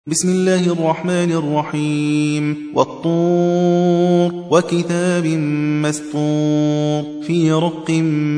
بسم الله الرحمن الرحيم والطور وكتاب مسطور في رق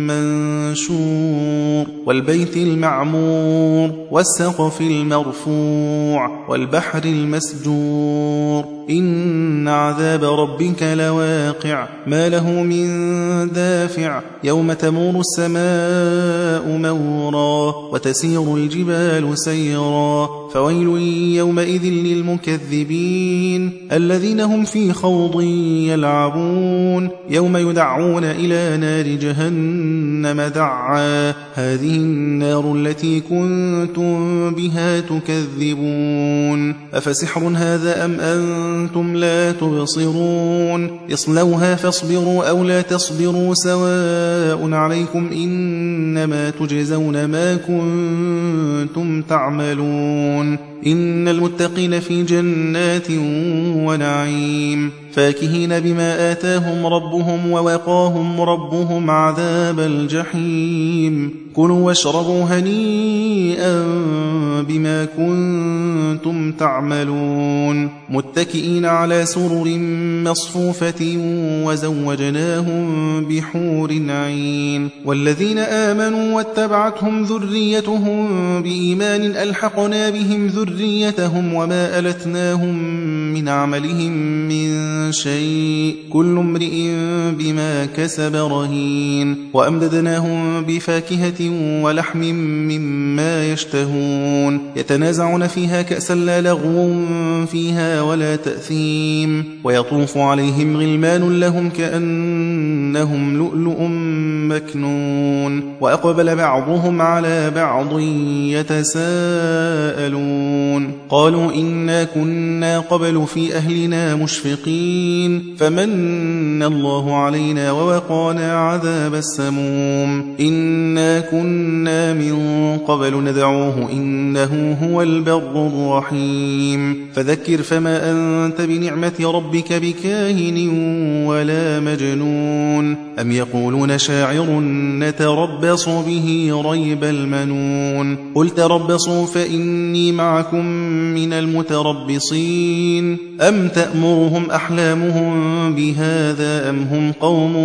منشور والبيت المعمور والسقف المرفوع والبحر المسجور إن عذاب ربك لواقع ما له من دافع يوم تمور السماء مورا وتسير الجبال سيرا فويل يومئذ للمكذبين الذين هم في خوض يلعبون يوم يدعون إلى نار جهنم دعا هذه النار التي كنتم بها تكذبون أفسحر هذا أم أنتم لا تبصرون اصلوها فاصبروا أو لا تصبروا سواء عليكم إنما تجزون ما كنتم تعملون إن المتقين في جنات ونعيم فاكهين بما آتاهم ربهم ووقاهم ربهم عذاب الجحيم كلوا واشربوا هنيئا بما كنتم تعملون متكئين على سرر مصفوفة وزوجناهم بحور عين والذين آمنوا واتبعتهم ذريتهم بإيمان ألحقنا بهم ذريتهم وما ألتناهم من عملهم من شيء كل امرئ بما كسب رهين وأمددناهم بفاكهة ولحم مما يشتهون يتنازعون فيها كأسا لا لغو فيها ولا تأثيم ويطوف عليهم غلمان لهم كأنهم لؤلؤ مكنون وأقبل بعضهم على بعض يتساءلون قالوا إنا كنا قبل في أهلنا مشفقين فمن الله علينا ووقانا عذاب السموم إنا كنا من قبل ندعوه إنه هو البر الرحيم فذكر فما أنت بنعمة ربك بكاهن ولا مجنون أم يقولون شاعر نتربص به ريب المنون قل تربصوا فإني معكم من المتربصين أم تأمرهم أحلامهم بهذا أم هم قوم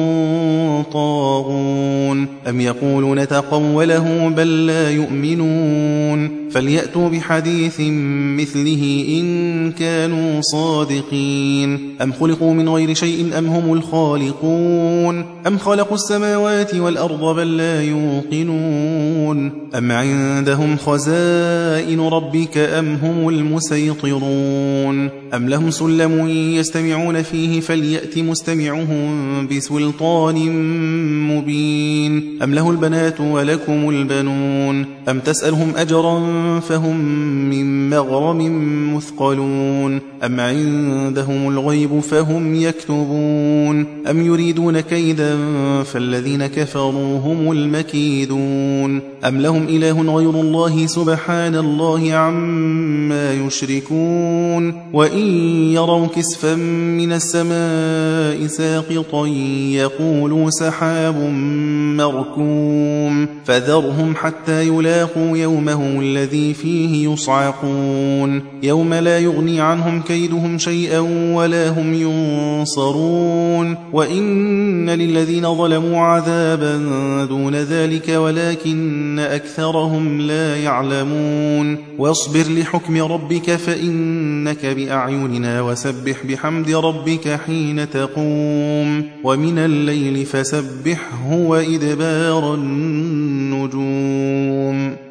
طاغون أم يقولون تقوله بل لا يؤمنون فليأتوا بحديث مثله إن كانوا صادقين أم خلقوا من غير شيء أم هم الخالقون أم خلقوا السماوات والأرض بل لا يوقنون أم عندهم خزائن ربك أم هم المسيطرون أم لهم سلم يستمعون فيه فليأت مستمعهم بسلطان مبين أم له البنات ولكم البنون أم تسألهم أجرا فهم من مغرم مثقلون أم عندهم الغيب فهم يكتبون أم يريدون كيدا فالذين كفروا هم المكيدون أم لهم إله غير الله سبحان الله عما يشركون وإن يروا كسفا من السماء ساقطا يقولوا سحاب مركوم فذرهم حتى يلاقوا يومهم الذي فيه يصعقون يوم لا يغني عنهم كيدهم شيئا ولا هم ينصرون وإن للذين ظلموا عذابا دون ذلك ولكن أكثرهم لا يعلمون واصبر لحكم ربك فإنك بأعيننا وسبح بحمد ربك حين تقوم ومن الليل فسبحه وإدبار النجوم